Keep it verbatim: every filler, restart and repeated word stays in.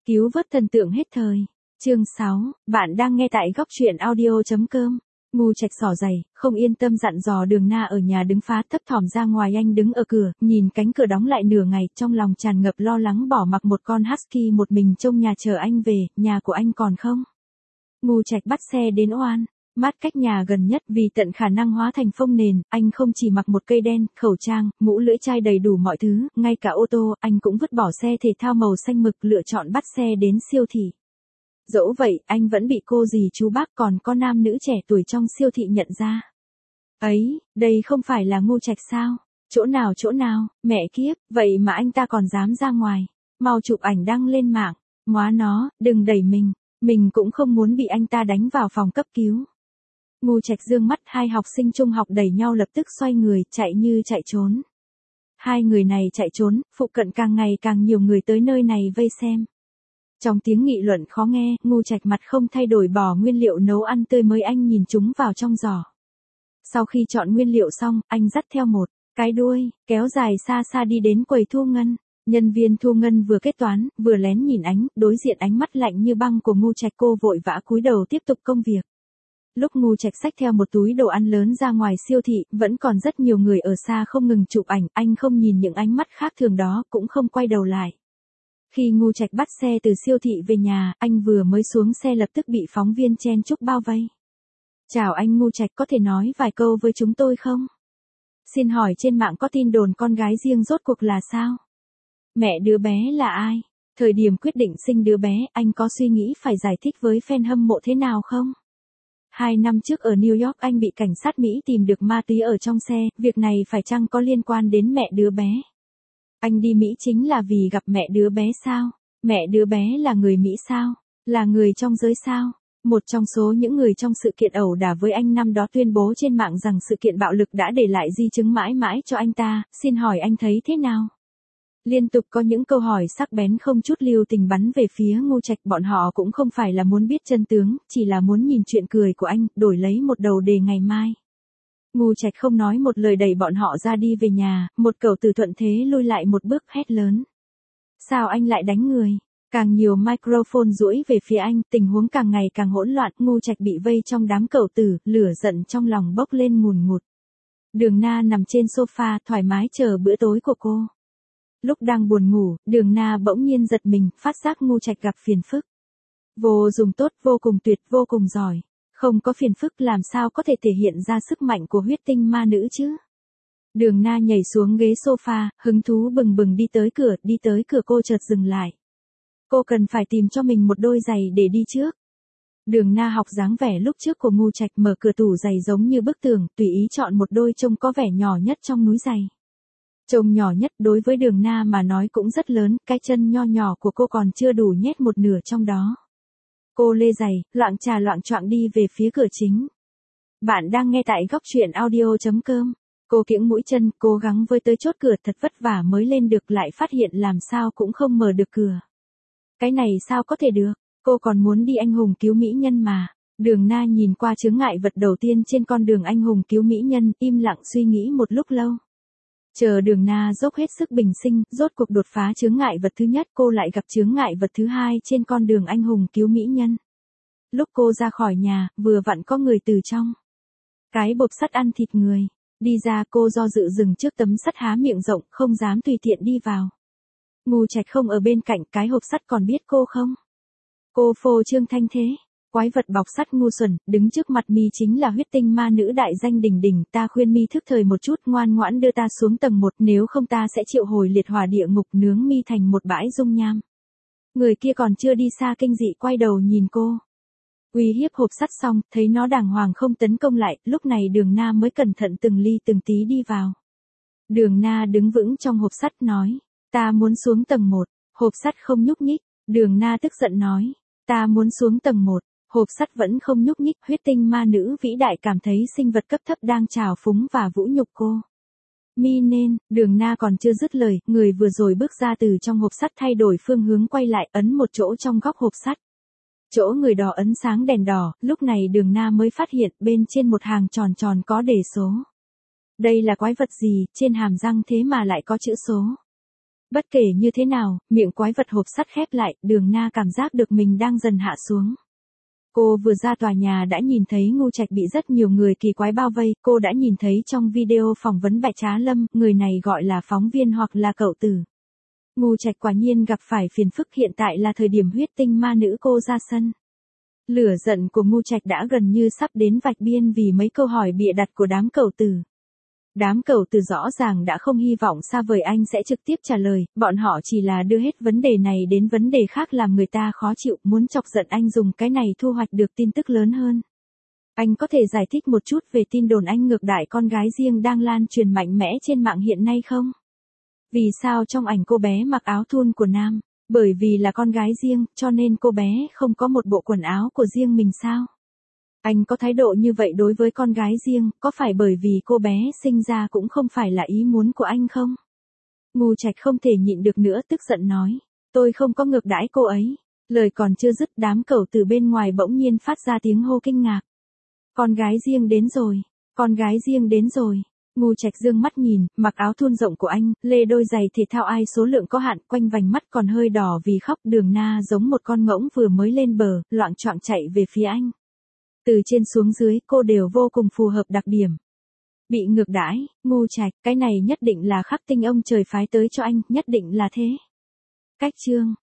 Cứu vớt thần tượng hết thời. Chương sáu, bạn đang nghe tại góc truyện audio chấm com. Ngu Trạch xỏ giày, không yên tâm dặn dò Đường Na ở nhà đứng phá thấp thỏm ra ngoài. Anh đứng ở cửa, nhìn cánh cửa đóng lại nửa ngày, trong lòng tràn ngập lo lắng, bỏ mặc một con husky một mình trông nhà chờ anh về. Nhà của anh còn không? Ngu Trạch bắt xe đến Oan, mát cách nhà gần nhất, vì tận khả năng hóa thành phông nền. Anh không chỉ mặc một cây đen, khẩu trang, mũ lưỡi chai, đầy đủ mọi thứ, ngay cả ô tô. Anh cũng vứt bỏ xe thể thao màu xanh mực, lựa chọn bắt xe đến siêu thị. Dẫu vậy, anh vẫn bị cô dì chú bác còn có nam nữ trẻ tuổi trong siêu thị nhận ra. Ấy, đây không phải là Ngu Trạch sao? Chỗ nào chỗ nào, mẹ kiếp, vậy mà anh ta còn dám ra ngoài. Mau chụp ảnh đăng lên mạng. Móa nó, đừng đẩy mình. Mình cũng không muốn bị anh ta đánh vào phòng cấp cứu. Ngu Trạch dương mắt, hai học sinh trung học đẩy nhau lập tức xoay người, chạy như chạy trốn. Hai người này chạy trốn, phụ cận càng ngày càng nhiều người tới nơi này vây xem. Trong tiếng nghị luận khó nghe, Ngu Trạch mặt không thay đổi bỏ nguyên liệu nấu ăn tươi mới anh nhìn chúng vào trong giỏ. Sau khi chọn nguyên liệu xong, anh dắt theo một cái đuôi, kéo dài xa xa đi đến quầy thu ngân. Nhân viên thu ngân vừa kết toán, vừa lén nhìn ánh, đối diện ánh mắt lạnh như băng của Ngu Trạch, cô vội vã cúi đầu tiếp tục công việc. Lúc Ngu Trạch xách theo một túi đồ ăn lớn ra ngoài siêu thị, vẫn còn rất nhiều người ở xa không ngừng chụp ảnh, anh không nhìn những ánh mắt khác thường đó, cũng không quay đầu lại. Khi Ngu Trạch bắt xe từ siêu thị về nhà, anh vừa mới xuống xe lập tức bị phóng viên chen chúc bao vây. Chào anh Ngu Trạch, có thể nói vài câu với chúng tôi không? Xin hỏi trên mạng có tin đồn con gái riêng rốt cuộc là sao? Mẹ đứa bé là ai? Thời điểm quyết định sinh đứa bé, anh có suy nghĩ phải giải thích với fan hâm mộ thế nào không? Hai năm trước ở New York anh bị cảnh sát Mỹ tìm được ma túy ở trong xe, việc này phải chăng có liên quan đến mẹ đứa bé? Anh đi Mỹ chính là vì gặp mẹ đứa bé sao? Mẹ đứa bé là người Mỹ sao? Là người trong giới sao? Một trong số những người trong sự kiện ẩu đả với anh năm đó tuyên bố trên mạng rằng sự kiện bạo lực đã để lại di chứng mãi mãi cho anh ta, xin hỏi anh thấy thế nào? Liên tục có những câu hỏi sắc bén không chút lưu tình bắn về phía Ngu Trạch, bọn họ cũng không phải là muốn biết chân tướng, chỉ là muốn nhìn chuyện cười của anh, đổi lấy một đầu đề ngày mai. Ngu Trạch không nói một lời đẩy bọn họ ra đi về nhà, một cậu tử thuận thế lui lại một bước hét lớn. Sao anh lại đánh người? Càng nhiều microphone duỗi về phía anh, tình huống càng ngày càng hỗn loạn, Ngu Trạch bị vây trong đám cậu tử, lửa giận trong lòng bốc lên ngùn ngụt. Đường Na nằm trên sofa, thoải mái chờ bữa tối của cô. Lúc đang buồn ngủ, Đường Na bỗng nhiên giật mình, phát giác Ngu Trạch gặp phiền phức. Vô dùng tốt, vô cùng tuyệt, vô cùng giỏi. Không có phiền phức làm sao có thể thể hiện ra sức mạnh của huyết tinh ma nữ chứ? Đường Na nhảy xuống ghế sofa, hứng thú bừng bừng đi tới cửa, đi tới cửa cô chợt dừng lại. Cô cần phải tìm cho mình một đôi giày để đi trước. Đường Na học dáng vẻ lúc trước của Ngu Trạch, mở cửa tủ giày giống như bức tường, tùy ý chọn một đôi trông có vẻ nhỏ nhất trong núi giày. Trông nhỏ nhất đối với Đường Na mà nói cũng rất lớn, cái chân nho nhỏ của cô còn chưa đủ nhét một nửa trong đó. Cô lê giày, loạng trà loạng choạng đi về phía cửa chính. Bạn đang nghe tại góc truyện audio chấm com. Cô kiễng mũi chân, cố gắng với tới chốt cửa, thật vất vả mới lên được, lại phát hiện làm sao cũng không mở được cửa. Cái này sao có thể được, cô còn muốn đi anh hùng cứu mỹ nhân mà. Đường Na nhìn qua chướng ngại vật đầu tiên trên con đường anh hùng cứu mỹ nhân, im lặng suy nghĩ một lúc lâu. Chờ Đường Na dốc hết sức bình sinh, rốt cuộc đột phá chướng ngại vật thứ nhất, cô lại gặp chướng ngại vật thứ hai trên con đường anh hùng cứu mỹ nhân. Lúc cô ra khỏi nhà, vừa vặn có người từ trong cái bộp sắt ăn thịt người đi ra, cô do dự dừng trước tấm sắt, há miệng rộng, không dám tùy tiện đi vào. Ngu Trạch không ở bên cạnh, cái hộp sắt còn biết cô không? Cô phô trương thanh thế. Quái vật bọc sắt ngu xuẩn, đứng trước mặt mi chính là huyết tinh ma nữ đại danh đỉnh đỉnh, ta khuyên mi thức thời một chút, ngoan ngoãn đưa ta xuống tầng một, nếu không ta sẽ triệu hồi liệt hỏa địa ngục nướng mi thành một bãi dung nham. Người kia còn chưa đi xa kinh dị quay đầu nhìn cô. Uy hiếp hộp sắt xong, thấy nó đàng hoàng không tấn công lại, lúc này Đường Na mới cẩn thận từng ly từng tí đi vào. Đường Na đứng vững trong hộp sắt nói, ta muốn xuống tầng một, hộp sắt không nhúc nhích. Đường Na tức giận nói, ta muốn xuống tầng một. Hộp sắt vẫn không nhúc nhích, huyết tinh ma nữ vĩ đại cảm thấy sinh vật cấp thấp đang trào phúng và vũ nhục cô. Mi nên, Đường Na còn chưa dứt lời, người vừa rồi bước ra từ trong hộp sắt thay đổi phương hướng quay lại, ấn một chỗ trong góc hộp sắt. Chỗ người đỏ ấn sáng đèn đỏ, lúc này Đường Na mới phát hiện bên trên một hàng tròn tròn có đề số. Đây là quái vật gì, trên hàm răng thế mà lại có chữ số. Bất kể như thế nào, miệng quái vật hộp sắt khép lại, Đường Na cảm giác được mình đang dần hạ xuống. Cô vừa ra tòa nhà đã nhìn thấy Ngô Trạch bị rất nhiều người kỳ quái bao vây, cô đã nhìn thấy trong video phỏng vấn Bạch Trá Lâm, người này gọi là phóng viên hoặc là cậu tử. Ngô Trạch quả nhiên gặp phải phiền phức, hiện tại là thời điểm huyết tinh ma nữ cô ra sân. Lửa giận của Ngô Trạch đã gần như sắp đến vạch biên vì mấy câu hỏi bịa đặt của đám cẩu tử. Đám cẩu tử rõ ràng đã không hy vọng xa vời anh sẽ trực tiếp trả lời, bọn họ chỉ là đưa hết vấn đề này đến vấn đề khác làm người ta khó chịu, muốn chọc giận anh dùng cái này thu hoạch được tin tức lớn hơn. Anh có thể giải thích một chút về tin đồn anh ngược đãi con gái riêng đang lan truyền mạnh mẽ trên mạng hiện nay không? Vì sao trong ảnh cô bé mặc áo thun của nam? Bởi vì là con gái riêng, cho nên cô bé không có một bộ quần áo của riêng mình sao? Anh có thái độ như vậy đối với con gái riêng, có phải bởi vì cô bé sinh ra cũng không phải là ý muốn của anh không? Ngô Trạch không thể nhịn được nữa tức giận nói. Tôi không có ngược đãi cô ấy. Lời còn chưa dứt, đám cẩu từ bên ngoài bỗng nhiên phát ra tiếng hô kinh ngạc. Con gái riêng đến rồi, con gái riêng đến rồi. Ngô Trạch dương mắt nhìn, mặc áo thun rộng của anh, lê đôi giày thể thao ai số lượng có hạn, quanh vành mắt còn hơi đỏ vì khóc. Đường Na giống một con ngỗng vừa mới lên bờ, loạng choạng chạy về phía anh. Từ trên xuống dưới, cô đều vô cùng phù hợp đặc điểm. Bị ngược đãi, Ngô Trạch, cái này nhất định là khắc tinh ông trời phái tới cho anh, nhất định là thế. Cách chương